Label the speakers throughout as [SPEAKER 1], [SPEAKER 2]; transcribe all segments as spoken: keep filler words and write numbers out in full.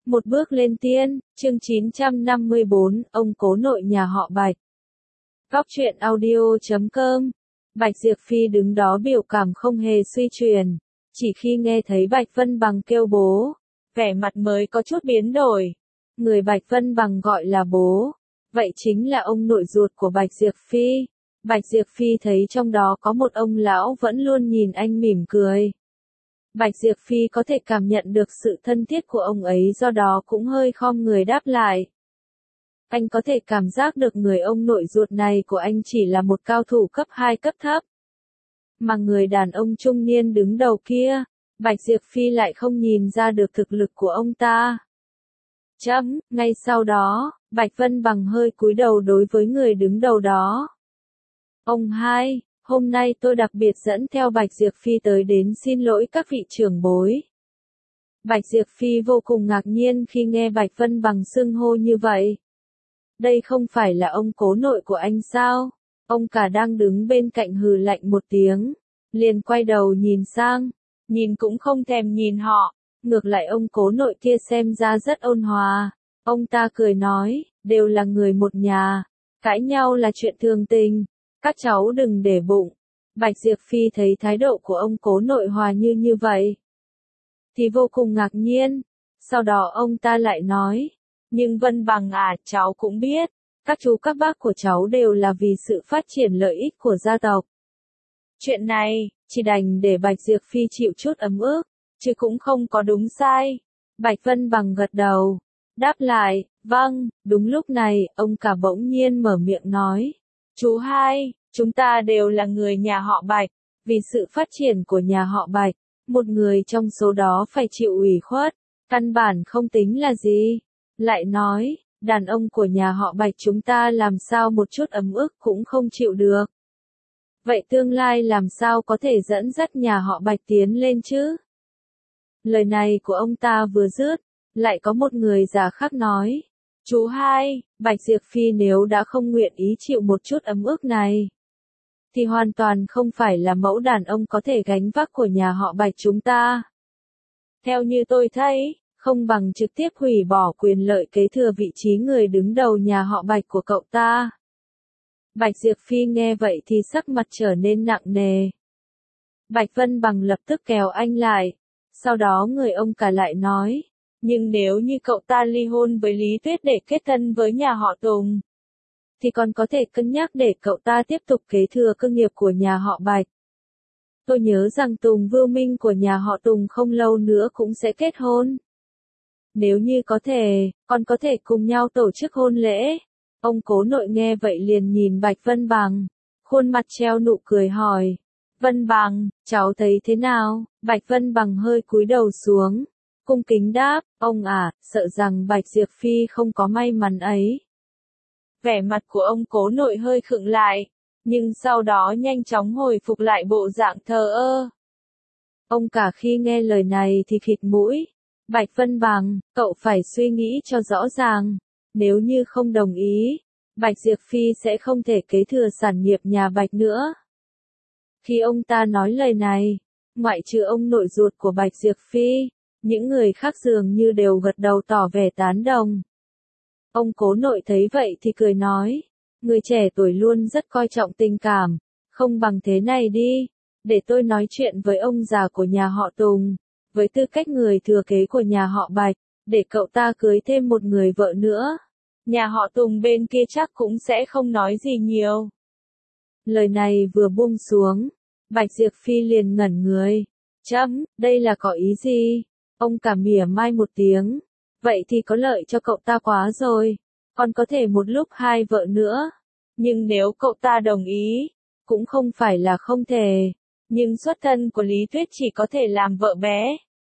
[SPEAKER 1] Một bước lên tiên, chương chín trăm năm mươi bốn, ông cố nội nhà họ Bạch. Góc truyện audio chấm com. Bạch Diệp Phi đứng đó biểu cảm không hề suy chuyển. Chỉ khi nghe thấy Bạch Vân Bằng kêu bố, vẻ mặt mới có chút biến đổi. Người Bạch Vân Bằng gọi là bố, vậy chính là ông nội ruột của Bạch Diệp Phi. Bạch Diệp Phi thấy trong đó có một ông lão vẫn luôn nhìn anh mỉm cười. Bạch Diệp Phi có thể cảm nhận được sự thân thiết của ông ấy, do đó cũng hơi khom người đáp lại. Anh có thể cảm giác được người ông nội ruột này của anh chỉ là một cao thủ cấp hai cấp thấp. Mà người đàn ông trung niên đứng đầu kia, Bạch Diệp Phi lại không nhìn ra được thực lực của ông ta. Chấm, ngay sau đó, Bạch Vân Bằng hơi cúi đầu đối với người đứng đầu đó. Ông hai, hôm nay tôi đặc biệt dẫn theo Bạch Diệp Phi tới đến xin lỗi các vị trưởng bối. Bạch Diệp Phi vô cùng ngạc nhiên khi nghe Bạch Vân Bằng xưng hô như vậy. Đây không phải là ông cố nội của anh sao? Ông cả đang đứng bên cạnh hừ lạnh một tiếng, liền quay đầu nhìn sang, nhìn cũng không thèm nhìn họ, ngược lại ông cố nội kia xem ra rất ôn hòa. Ông ta cười nói, đều là người một nhà, cãi nhau là chuyện thường tình, các cháu đừng để bụng. Bạch Diệp Phi thấy thái độ của ông cố nội hòa như như vậy, thì vô cùng ngạc nhiên. Sau đó ông ta lại nói, nhưng Vân Bằng à, cháu cũng biết, các chú các bác của cháu đều là vì sự phát triển lợi ích của gia tộc. Chuyện này, chỉ đành để Bạch Diệp Phi chịu chút ấm ức, chứ cũng không có đúng sai. Bạch Vân Bằng gật đầu, đáp lại, vâng. Đúng lúc này, ông cả bỗng nhiên mở miệng nói, chú hai, chúng ta đều là người nhà họ Bạch, vì sự phát triển của nhà họ Bạch, một người trong số đó phải chịu ủy khuất, căn bản không tính là gì. Lại nói, đàn ông của nhà họ Bạch chúng ta làm sao một chút ấm ức cũng không chịu được. Vậy tương lai làm sao có thể dẫn dắt nhà họ Bạch tiến lên chứ? Lời này của ông ta vừa dứt, lại có một người già khác nói, chú hai, Bạch Diệp Phi nếu đã không nguyện ý chịu một chút ấm ức này, thì hoàn toàn không phải là mẫu đàn ông có thể gánh vác của nhà họ Bạch chúng ta. Theo như tôi thấy, không bằng trực tiếp hủy bỏ quyền lợi kế thừa vị trí người đứng đầu nhà họ Bạch của cậu ta. Bạch Diệp Phi nghe vậy thì sắc mặt trở nên nặng nề. Bạch Vân Bằng lập tức kéo anh lại. Sau đó người ông cả lại nói, nhưng nếu như cậu ta ly hôn với Lý Tuyết để kết thân với nhà họ Tùng, thì còn có thể cân nhắc để cậu ta tiếp tục kế thừa cơ nghiệp của nhà họ Bạch. Tôi nhớ rằng Tùng Vưu Minh của nhà họ Tùng không lâu nữa cũng sẽ kết hôn. Nếu như có thể, còn có thể cùng nhau tổ chức hôn lễ. Ông cố nội nghe vậy liền nhìn Bạch Vân Bằng, khuôn mặt treo nụ cười hỏi, Vân Bằng, cháu thấy thế nào? Bạch Vân Bằng hơi cúi đầu xuống, cung kính đáp, ông à, sợ rằng Bạch Diệp Phi không có may mắn ấy. Vẻ mặt của ông cố nội hơi khựng lại, nhưng sau đó nhanh chóng hồi phục lại bộ dạng thờ ơ. Ông cả khi nghe lời này thì khịt mũi. Bạch Vân Bằng, cậu phải suy nghĩ cho rõ ràng, nếu như không đồng ý, Bạch Diệp Phi sẽ không thể kế thừa sản nghiệp nhà Bạch nữa. Khi ông ta nói lời này, ngoại trừ ông nội ruột của Bạch Diệp Phi, những người khác dường như đều gật đầu tỏ vẻ tán đồng. Ông cố nội thấy vậy thì cười nói, người trẻ tuổi luôn rất coi trọng tình cảm, không bằng thế này đi, để tôi nói chuyện với ông già của nhà họ Tùng, với tư cách người thừa kế của nhà họ Bạch, để cậu ta cưới thêm một người vợ nữa. Nhà họ Tùng bên kia chắc cũng sẽ không nói gì nhiều. Lời này vừa buông xuống, Bạch Diệp Phi liền ngẩn người. Chấm, đây là có ý gì? Ông cả mỉa mai một tiếng. Vậy thì có lợi cho cậu ta quá rồi. Còn có thể một lúc hai vợ nữa. Nhưng nếu cậu ta đồng ý, cũng không phải là không thể. Nhưng xuất thân của Lý Tuyết chỉ có thể làm vợ bé,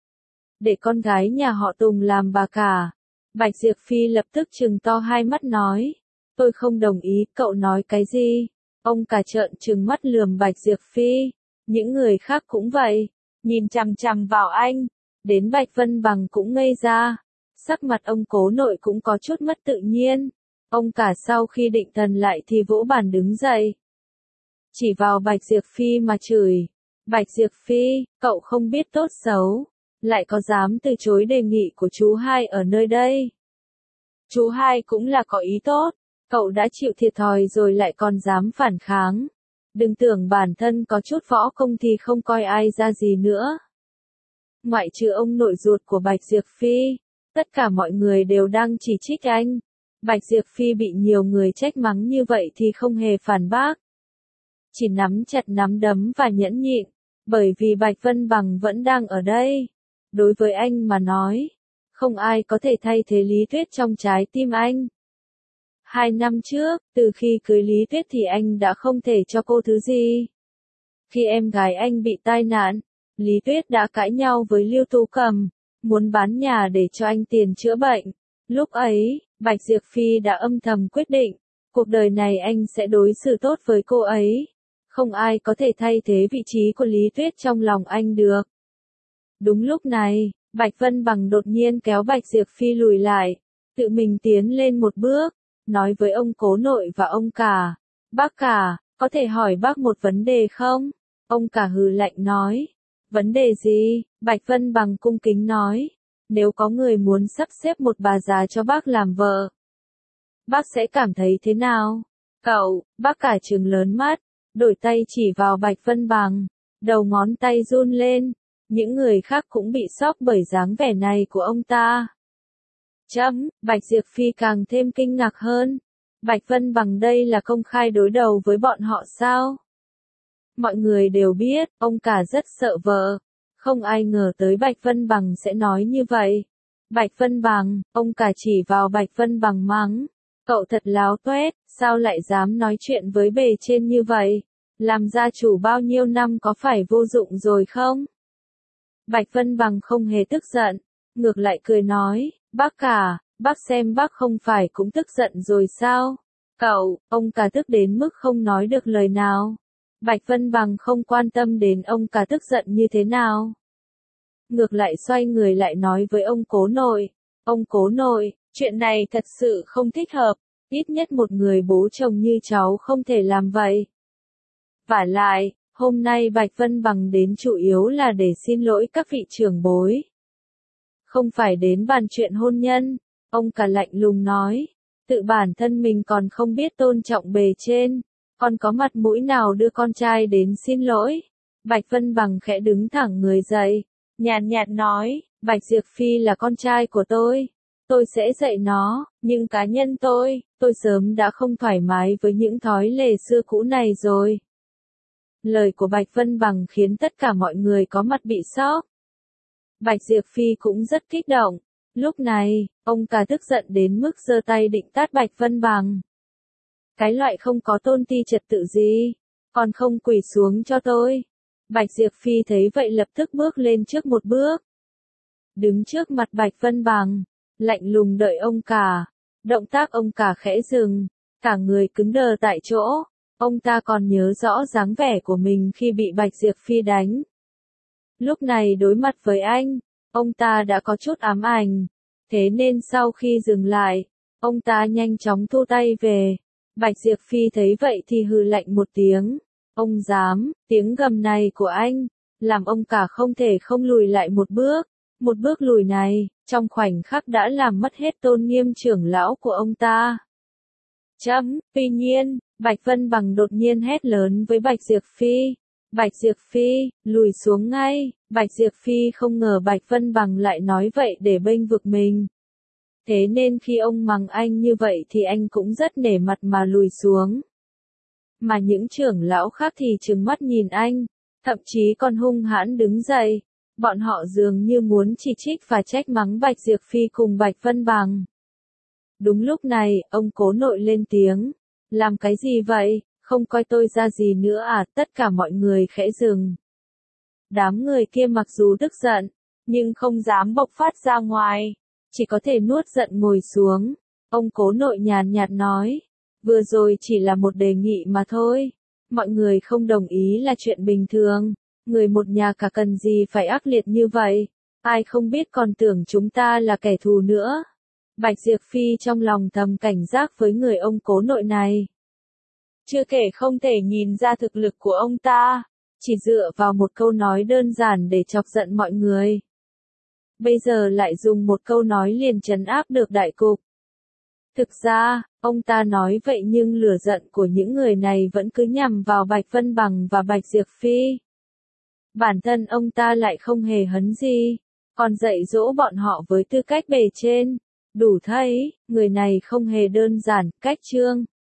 [SPEAKER 1] để con gái nhà họ Tùng làm bà cả. Bạch Diệp Phi lập tức trừng to hai mắt nói, tôi không đồng ý. Cậu nói cái gì? Ông cả trợn trừng mắt lườm Bạch Diệp Phi. Những người khác cũng vậy, nhìn chằm chằm vào anh. Đến Bạch Vân Bằng cũng ngây ra. Sắc mặt ông cố nội cũng có chút mất tự nhiên. Ông cả sau khi định thần lại thì vỗ bàn đứng dậy, chỉ vào Bạch Diệp Phi mà chửi. Bạch Diệp Phi, cậu không biết tốt xấu, lại có dám từ chối đề nghị của chú hai ở nơi đây. Chú hai cũng là có ý tốt, cậu đã chịu thiệt thòi rồi lại còn dám phản kháng. Đừng tưởng bản thân có chút võ công thì không coi ai ra gì nữa. Ngoại trừ ông nội ruột của Bạch Diệp Phi, tất cả mọi người đều đang chỉ trích anh. Bạch Diệp Phi bị nhiều người trách mắng như vậy thì không hề phản bác. Chỉ nắm chặt nắm đấm và nhẫn nhịn, bởi vì Bạch Vân Bằng vẫn đang ở đây. Đối với anh mà nói, không ai có thể thay thế Lý Tuyết trong trái tim anh. Hai năm trước, từ khi cưới Lý Tuyết thì anh đã không thể cho cô thứ gì. Khi em gái anh bị tai nạn, Lý Tuyết đã cãi nhau với Lưu Tú Cầm, muốn bán nhà để cho anh tiền chữa bệnh. Lúc ấy, Bạch Diệp Phi đã âm thầm quyết định, cuộc đời này anh sẽ đối xử tốt với cô ấy. Không ai có thể thay thế vị trí của Lý Tuyết trong lòng anh được. Đúng lúc này, Bạch Vân Bằng đột nhiên kéo Bạch Diệp Phi lùi lại, tự mình tiến lên một bước, nói với ông cố nội và ông cả. Bác cả, có thể hỏi bác một vấn đề không? Ông cả hừ lạnh nói. Vấn đề gì? Bạch Vân Bằng cung kính nói. Nếu có người muốn sắp xếp một bà già cho bác làm vợ, bác sẽ cảm thấy thế nào? Cậu, bác cả trừng lớn mắt, đổi tay chỉ vào Bạch Vân Bằng, đầu ngón tay run lên. Những người khác cũng bị sốc bởi dáng vẻ này của ông ta. Chấm, Bạch Diệp Phi càng thêm kinh ngạc hơn. Bạch Vân Bằng đây là công khai đối đầu với bọn họ sao? Mọi người đều biết, ông cả rất sợ vợ. Không ai ngờ tới Bạch Vân Bằng sẽ nói như vậy. Bạch Vân Bằng, ông cả chỉ vào Bạch Vân Bằng mắng. Cậu thật láo tuét, sao lại dám nói chuyện với bề trên như vậy? Làm gia chủ bao nhiêu năm có phải vô dụng rồi không? Bạch Vân Bằng không hề tức giận, ngược lại cười nói, bác cả, bác xem bác không phải cũng tức giận rồi sao? Cậu, ông cả tức đến mức không nói được lời nào. Bạch Vân Bằng không quan tâm đến ông cả tức giận như thế nào. Ngược lại xoay người lại nói với ông cố nội, ông cố nội, chuyện này thật sự không thích hợp, ít nhất một người bố chồng như cháu không thể làm vậy. Vả lại, hôm nay Bạch Vân Bằng đến chủ yếu là để xin lỗi các vị trưởng bối. Không phải đến bàn chuyện hôn nhân, ông cả lạnh lùng nói, tự bản thân mình còn không biết tôn trọng bề trên, còn có mặt mũi nào đưa con trai đến xin lỗi. Bạch Vân Bằng khẽ đứng thẳng người dậy, nhàn nhạt nói, Bạch Diệp Phi là con trai của tôi, tôi sẽ dạy nó, nhưng cá nhân tôi, tôi sớm đã không thoải mái với những thói lề xưa cũ này rồi. Lời của Bạch Vân Bằng khiến tất cả mọi người có mặt bị sốc. Bạch Diệp Phi cũng rất kích động. Lúc này, ông cả tức giận đến mức giơ tay định tát Bạch Vân Bằng. Cái loại không có tôn ti trật tự gì, còn không quỳ xuống cho tôi. Bạch Diệp Phi thấy vậy lập tức bước lên trước một bước. Đứng trước mặt Bạch Vân Bằng, lạnh lùng đợi ông cả. Động tác ông cả khẽ dừng, cả người cứng đờ tại chỗ. Ông ta còn nhớ rõ dáng vẻ của mình khi bị Bạch Diệp Phi đánh. Lúc này đối mặt với anh, ông ta đã có chút ám ảnh. Thế nên sau khi dừng lại, ông ta nhanh chóng thu tay về. Bạch Diệp Phi thấy vậy thì hừ lạnh một tiếng. Ông dám, tiếng gầm này của anh, làm ông cả không thể không lùi lại một bước. Một bước lùi này, trong khoảnh khắc đã làm mất hết tôn nghiêm trưởng lão của ông ta. Chấm, tuy nhiên, Bạch Vân Bằng đột nhiên hét lớn với Bạch Diệp Phi. Bạch Diệp Phi, lùi xuống ngay. Bạch Diệp Phi không ngờ Bạch Vân Bằng lại nói vậy để bênh vực mình. Thế nên khi ông mắng anh như vậy thì anh cũng rất nể mặt mà lùi xuống. Mà những trưởng lão khác thì trừng mắt nhìn anh, thậm chí còn hung hãn đứng dậy. Bọn họ dường như muốn chỉ trích và trách mắng Bạch Diệp Phi cùng Bạch Vân Bằng. Đúng lúc này, ông cố nội lên tiếng. Làm cái gì vậy, không coi tôi ra gì nữa à? Tất cả mọi người khẽ dừng. Đám người kia mặc dù tức giận, nhưng không dám bộc phát ra ngoài, chỉ có thể nuốt giận ngồi xuống. Ông cố nội nhàn nhạt nói, vừa rồi chỉ là một đề nghị mà thôi, mọi người không đồng ý là chuyện bình thường, người một nhà cả cần gì phải ác liệt như vậy, ai không biết còn tưởng chúng ta là kẻ thù nữa. Bạch Diệp Phi trong lòng thầm cảnh giác với người ông cố nội này. Chưa kể không thể nhìn ra thực lực của ông ta, chỉ dựa vào một câu nói đơn giản để chọc giận mọi người. bây giờ lại dùng một câu nói liền trấn áp được đại cục. Thực ra, ông ta nói vậy nhưng lửa giận của những người này vẫn cứ nhằm vào Bạch Vân Bằng và Bạch Diệp Phi. Bản thân ông ta lại không hề hấn gì, còn dạy dỗ bọn họ với tư cách bề trên. Đủ thấy, người này không hề đơn giản, cách trương.